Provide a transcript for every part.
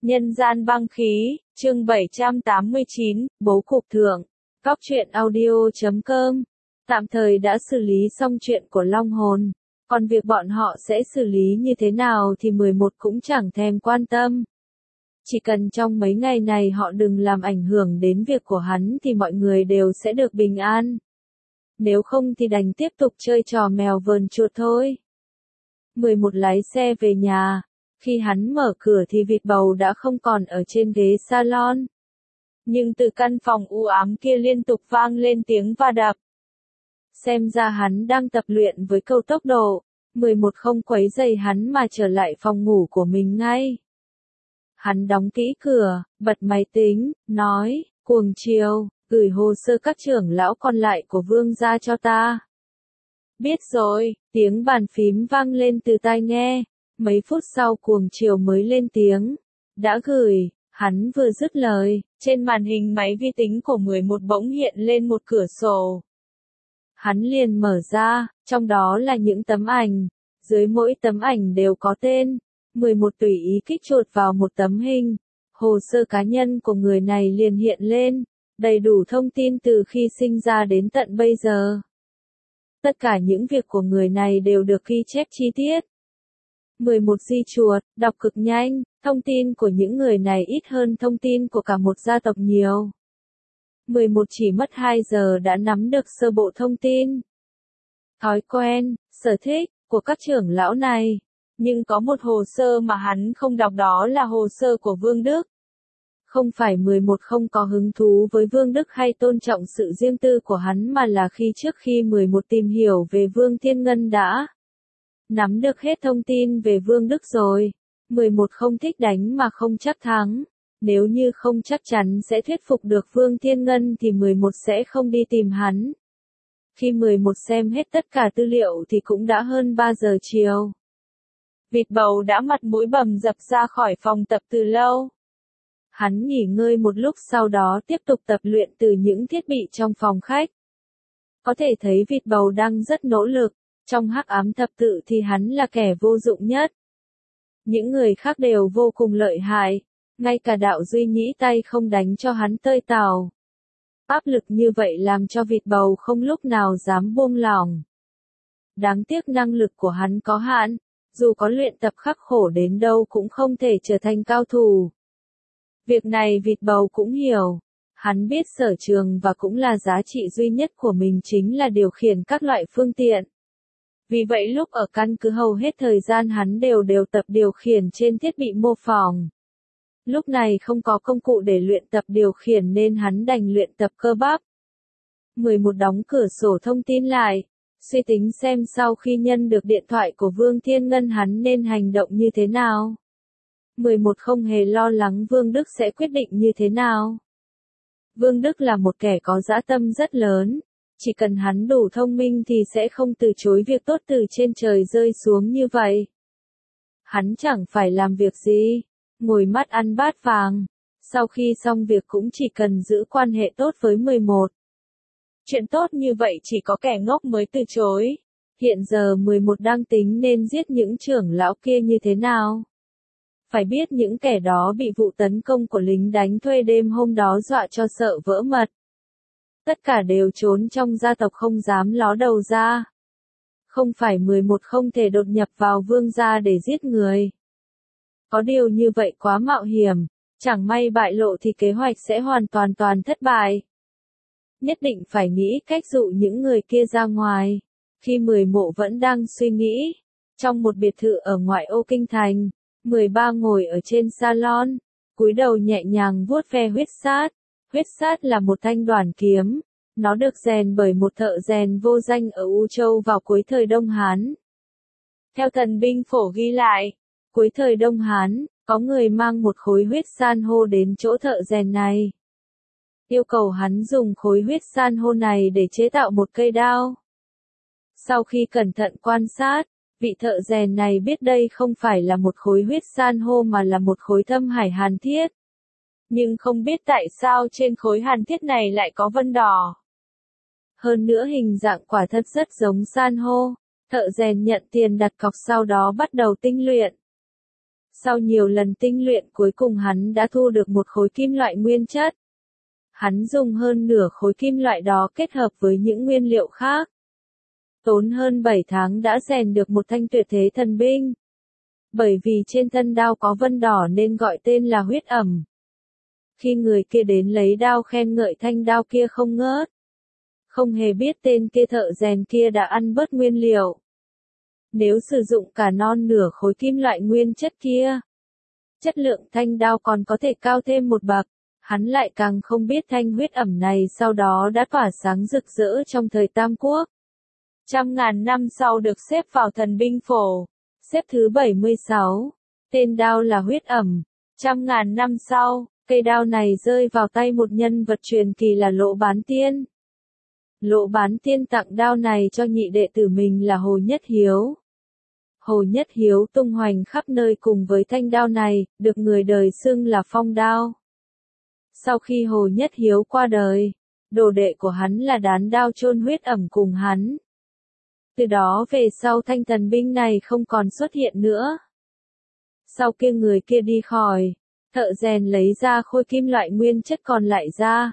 Nhân gian băng khí, chương 789, bố cục thượng. Góc truyện audio.com. Tạm thời đã xử lý xong chuyện của Long Hồn. Còn việc bọn họ sẽ xử lý như thế nào thì 11 cũng chẳng thèm quan tâm. Chỉ cần trong mấy ngày này họ đừng làm ảnh hưởng đến việc của hắn thì mọi người đều sẽ được bình an. Nếu không thì đành tiếp tục chơi trò mèo vờn chuột thôi. 11 lái xe về nhà. Khi hắn mở cửa thì vịt bầu đã không còn ở trên ghế salon. Nhưng từ căn phòng u ám kia liên tục vang lên tiếng va đập. Xem ra hắn đang tập luyện với câu tốc độ. 11 không quấy rầy hắn mà trở lại phòng ngủ của mình ngay. Hắn đóng kỹ cửa, bật máy tính, nói, Cuồng Triều, gửi hồ sơ các trưởng lão còn lại của Vương gia cho ta. Biết rồi, tiếng bàn phím vang lên từ tai nghe. Mấy phút sau Cuồng Triều mới lên tiếng. Đã gửi, hắn vừa dứt lời, trên màn hình máy vi tính của 11 bỗng hiện lên một cửa sổ. Hắn liền mở ra, trong đó là những tấm ảnh. Dưới mỗi tấm ảnh đều có tên. 11 tùy ý kích chuột vào một tấm hình. Hồ sơ cá nhân của người này liền hiện lên. Đầy đủ thông tin từ khi sinh ra đến tận bây giờ. Tất cả những việc của người này đều được ghi chép chi tiết. 11 di chuột, đọc cực nhanh, thông tin của những người này ít hơn thông tin của cả một gia tộc nhiều. 11 chỉ mất 2 giờ đã nắm được sơ bộ thông tin. Thói quen, sở thích của các trưởng lão này. Nhưng có một hồ sơ mà hắn không đọc, đó là hồ sơ của Vương Đức. Không phải 11 không có hứng thú với Vương Đức hay tôn trọng sự riêng tư của hắn, mà là trước khi 11 tìm hiểu về Vương Thiên Ngân đã nắm được hết thông tin về Vương Đức rồi. 11 không thích đánh mà không chắc thắng. Nếu như không chắc chắn sẽ thuyết phục được Vương Thiên Ngân thì 11 sẽ không đi tìm hắn. Khi 11 xem hết tất cả tư liệu thì cũng đã hơn 3 giờ chiều. Vịt bầu đã mặt mũi bầm dập ra khỏi phòng tập từ lâu. Hắn nghỉ ngơi một lúc sau đó tiếp tục tập luyện từ những thiết bị trong phòng khách. Có thể thấy vịt bầu đang rất nỗ lực. Trong hắc ám thập tự thì hắn là kẻ vô dụng nhất. Những người khác đều vô cùng lợi hại. Ngay cả đạo duy nhĩ tay không đánh cho hắn tơi tào. Áp lực như vậy làm cho vịt bầu không lúc nào dám buông lỏng. Đáng tiếc năng lực của hắn có hạn. Dù có luyện tập khắc khổ đến đâu cũng không thể trở thành cao thủ. Việc này vịt bầu cũng hiểu. Hắn biết sở trường và cũng là giá trị duy nhất của mình chính là điều khiển các loại phương tiện. Vì vậy lúc ở căn cứ hầu hết thời gian hắn đều tập điều khiển trên thiết bị mô phỏng. Lúc này không có công cụ để luyện tập điều khiển nên hắn đành luyện tập cơ bắp. 11 đóng cửa sổ thông tin lại. Suy tính xem sau khi nhận được điện thoại của Vương Thiên Ngân hắn nên hành động như thế nào. 11 không hề lo lắng Vương Đức sẽ quyết định như thế nào. Vương Đức là một kẻ có dã tâm rất lớn. Chỉ cần hắn đủ thông minh thì sẽ không từ chối việc tốt từ trên trời rơi xuống như vậy. Hắn chẳng phải làm việc gì, ngồi mắt ăn bát vàng. Sau khi xong việc cũng chỉ cần giữ quan hệ tốt với 11. Chuyện tốt như vậy chỉ có kẻ ngốc mới từ chối. Hiện giờ 11 đang tính nên giết những trưởng lão kia như thế nào. Phải biết những kẻ đó bị vụ tấn công của lính đánh thuê đêm hôm đó dọa cho sợ vỡ mật. Tất cả đều trốn trong gia tộc không dám ló đầu ra. Không phải 11 không thể đột nhập vào vương gia để giết người. Có điều như vậy quá mạo hiểm, chẳng may bại lộ thì kế hoạch sẽ hoàn toàn thất bại. Nhất định phải nghĩ cách dụ những người kia ra ngoài. Khi 11 vẫn đang suy nghĩ, trong một biệt thự ở ngoại ô kinh thành, 13 ngồi ở trên salon, cúi đầu nhẹ nhàng vuốt ve huyết sát. Huyết sát là một thanh đoản kiếm. Nó được rèn bởi một thợ rèn vô danh ở U Châu vào cuối thời Đông Hán. Theo thần binh phổ ghi lại, cuối thời Đông Hán, có người mang một khối huyết san hô đến chỗ thợ rèn này. Yêu cầu hắn dùng khối huyết san hô này để chế tạo một cây đao. Sau khi cẩn thận quan sát, vị thợ rèn này biết đây không phải là một khối huyết san hô mà là một khối thâm hải hàn thiết. Nhưng không biết tại sao trên khối hàn thiết này lại có vân đỏ. Hơn nữa hình dạng quả thật rất giống san hô. Thợ rèn nhận tiền đặt cọc sau đó bắt đầu tinh luyện. Sau nhiều lần tinh luyện cuối cùng hắn đã thu được một khối kim loại nguyên chất. Hắn dùng hơn nửa khối kim loại đó kết hợp với những nguyên liệu khác. Tốn hơn 7 tháng đã rèn được một thanh tuyệt thế thần binh. Bởi vì trên thân đao có vân đỏ nên gọi tên là huyết ẩm. Khi người kia đến lấy đao khen ngợi thanh đao kia không ngớt. Không hề biết tên kia thợ rèn kia đã ăn bớt nguyên liệu. Nếu sử dụng cả non nửa khối kim loại nguyên chất kia, chất lượng thanh đao còn có thể cao thêm một bậc. Hắn lại càng không biết thanh huyết ẩm này sau đó đã tỏa sáng rực rỡ trong thời Tam Quốc. Trăm ngàn năm sau được xếp vào thần binh phổ, xếp thứ 76. Tên đao là huyết ẩm. Trăm ngàn năm sau, cây đao này rơi vào tay một nhân vật truyền kỳ là Lỗ Bán Tiên. Lỗ Bán Tiên tặng đao này cho nhị đệ tử mình là Hồ Nhất Hiếu. Hồ Nhất Hiếu tung hoành khắp nơi cùng với thanh đao này, được người đời xưng là phong đao. Sau khi Hồ Nhất Hiếu qua đời, đồ đệ của hắn là Đán Đao chôn huyết ẩm cùng hắn. Từ đó về sau thanh thần binh này không còn xuất hiện nữa. Sau khi người kia đi khỏi, thợ rèn lấy ra khối kim loại nguyên chất còn lại ra.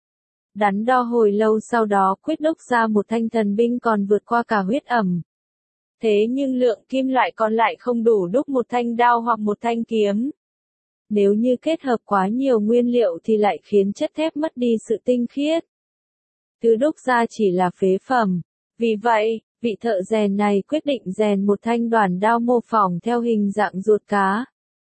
Đắn đo hồi lâu sau đó quyết đúc ra một thanh thần binh còn vượt qua cả huyết ẩm. Thế nhưng lượng kim loại còn lại không đủ đúc một thanh đao hoặc một thanh kiếm. Nếu như kết hợp quá nhiều nguyên liệu thì lại khiến chất thép mất đi sự tinh khiết. Thứ đúc ra chỉ là phế phẩm. Vì vậy, vị thợ rèn này quyết định rèn một thanh đoản đao mô phỏng theo hình dạng ruột cá.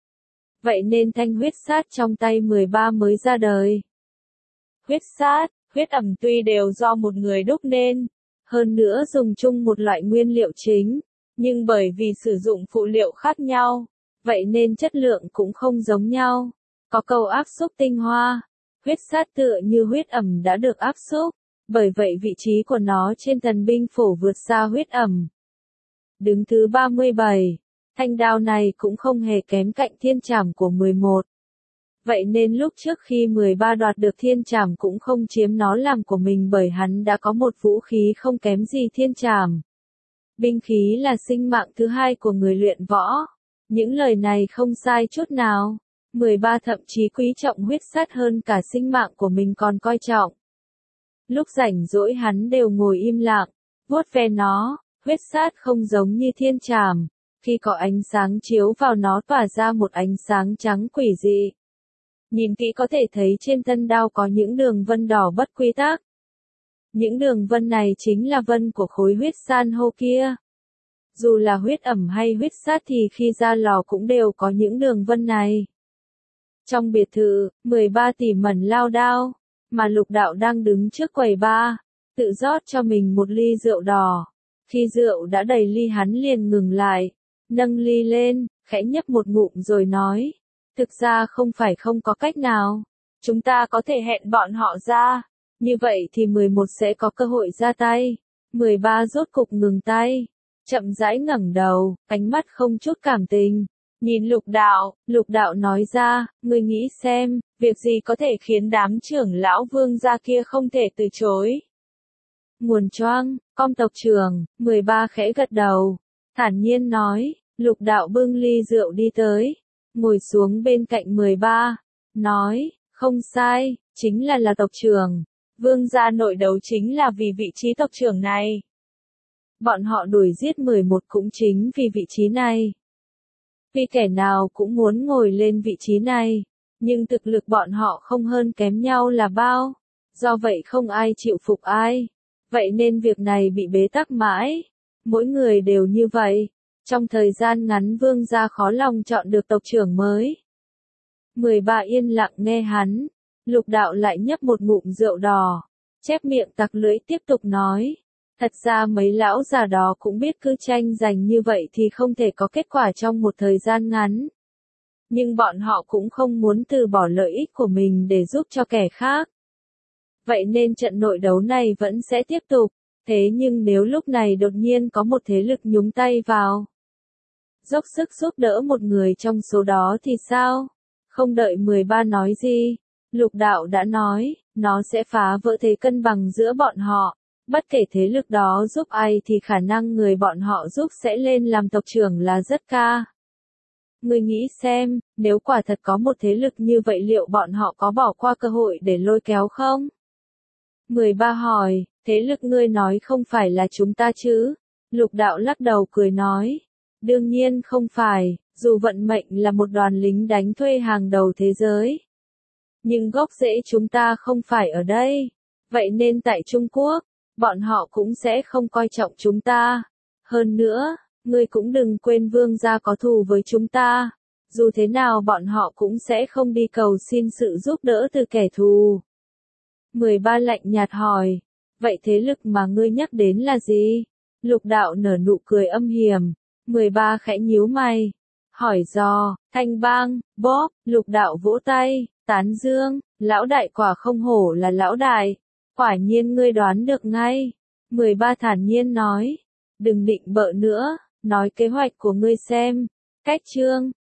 Vậy nên thanh huyết sát trong tay 13 mới ra đời. Huyết sát, huyết ẩm tuy đều do một người đúc nên, hơn nữa dùng chung một loại nguyên liệu chính, nhưng bởi vì sử dụng phụ liệu khác nhau, vậy nên chất lượng cũng không giống nhau. Có câu áp xúc tinh hoa, huyết sát tựa như huyết ẩm đã được áp xúc, bởi vậy vị trí của nó trên thần binh phổ vượt xa huyết ẩm. Đứng thứ 37, thanh đao này cũng không hề kém cạnh thiên trảm của 11. Vậy nên lúc trước khi 13 đoạt được thiên trảm cũng không chiếm nó làm của mình bởi hắn đã có một vũ khí không kém gì thiên trảm. Binh khí là sinh mạng thứ hai của người luyện võ. Những lời này không sai chút nào. 13 thậm chí quý trọng huyết sát hơn cả sinh mạng của mình còn coi trọng. Lúc rảnh rỗi hắn đều ngồi im lặng, vuốt ve nó. Huyết sát không giống như thiên trảm. Khi có ánh sáng chiếu vào nó tỏa ra một ánh sáng trắng quỷ dị. Nhìn kỹ có thể thấy trên thân đao có những đường vân đỏ bất quy tắc. Những đường vân này chính là vân của khối huyết san hô kia. Dù là huyết ẩm hay huyết sát thì khi ra lò cũng đều có những đường vân này. Trong biệt thự, 13 tỉ mẩn lao đao, mà Lục Đạo đang đứng trước quầy bar, tự rót cho mình một ly rượu đỏ. Khi rượu đã đầy ly hắn liền ngừng lại, nâng ly lên, khẽ nhấp một ngụm rồi nói. Thực ra không phải không có cách nào. Chúng ta có thể hẹn bọn họ ra. Như vậy thì 11 sẽ có cơ hội ra tay. 13 rốt cục ngừng tay. Chậm rãi ngẩng đầu, ánh mắt không chút cảm tình. Nhìn Lục Đạo nói ra, ngươi nghĩ xem, việc gì có thể khiến đám trưởng lão Vương gia kia không thể từ chối. Nguồn choang, com tộc trưởng, 13 khẽ gật đầu. Thản nhiên nói, Lục Đạo bưng ly rượu đi tới. Ngồi xuống bên cạnh 13, nói, không sai, chính là tộc trưởng. Vương gia nội đấu chính là vì vị trí tộc trưởng này. Bọn họ đuổi giết 11 cũng chính vì vị trí này. Vì kẻ nào cũng muốn ngồi lên vị trí này, nhưng thực lực bọn họ không hơn kém nhau là bao. Do vậy không ai chịu phục ai. Vậy nên việc này bị bế tắc mãi. Mỗi người đều như vậy. Trong thời gian ngắn Vương gia khó lòng chọn được tộc trưởng mới. 13 yên lặng nghe hắn. Lục Đạo lại nhấp một ngụm rượu đỏ. Chép miệng tặc lưỡi tiếp tục nói. Thật ra mấy lão già đó cũng biết cứ tranh giành như vậy thì không thể có kết quả trong một thời gian ngắn. Nhưng bọn họ cũng không muốn từ bỏ lợi ích của mình để giúp cho kẻ khác. Vậy nên trận nội đấu này vẫn sẽ tiếp tục. Thế nhưng nếu lúc này đột nhiên có một thế lực nhúng tay vào, dốc sức giúp đỡ một người trong số đó thì sao? Không đợi 13 nói gì, Lục Đạo đã nói, nó sẽ phá vỡ thế cân bằng giữa bọn họ. Bất kể thế lực đó giúp ai thì khả năng người bọn họ giúp sẽ lên làm tộc trưởng là rất cao. Ngươi nghĩ xem, nếu quả thật có một thế lực như vậy liệu bọn họ có bỏ qua cơ hội để lôi kéo không? 13 hỏi, thế lực ngươi nói không phải là chúng ta chứ? Lục đạo lắc đầu cười nói. Đương nhiên không phải, dù vận mệnh là một đoàn lính đánh thuê hàng đầu thế giới. Nhưng gốc rễ chúng ta không phải ở đây. Vậy nên tại Trung Quốc, bọn họ cũng sẽ không coi trọng chúng ta. Hơn nữa, ngươi cũng đừng quên vương gia có thù với chúng ta. Dù thế nào bọn họ cũng sẽ không đi cầu xin sự giúp đỡ từ kẻ thù. 13 lạnh nhạt hỏi, vậy thế lực mà ngươi nhắc đến là gì? Lục đạo nở nụ cười âm hiểm. 13 khẽ nhíu mày. Hỏi dò, Thanh Bang, bóp, lục đạo vỗ tay, tán dương, lão đại quả không hổ là lão đại. Quả nhiên ngươi đoán được ngay. 13 thản nhiên nói, đừng định bợ nữa, nói kế hoạch của ngươi xem. Cách chương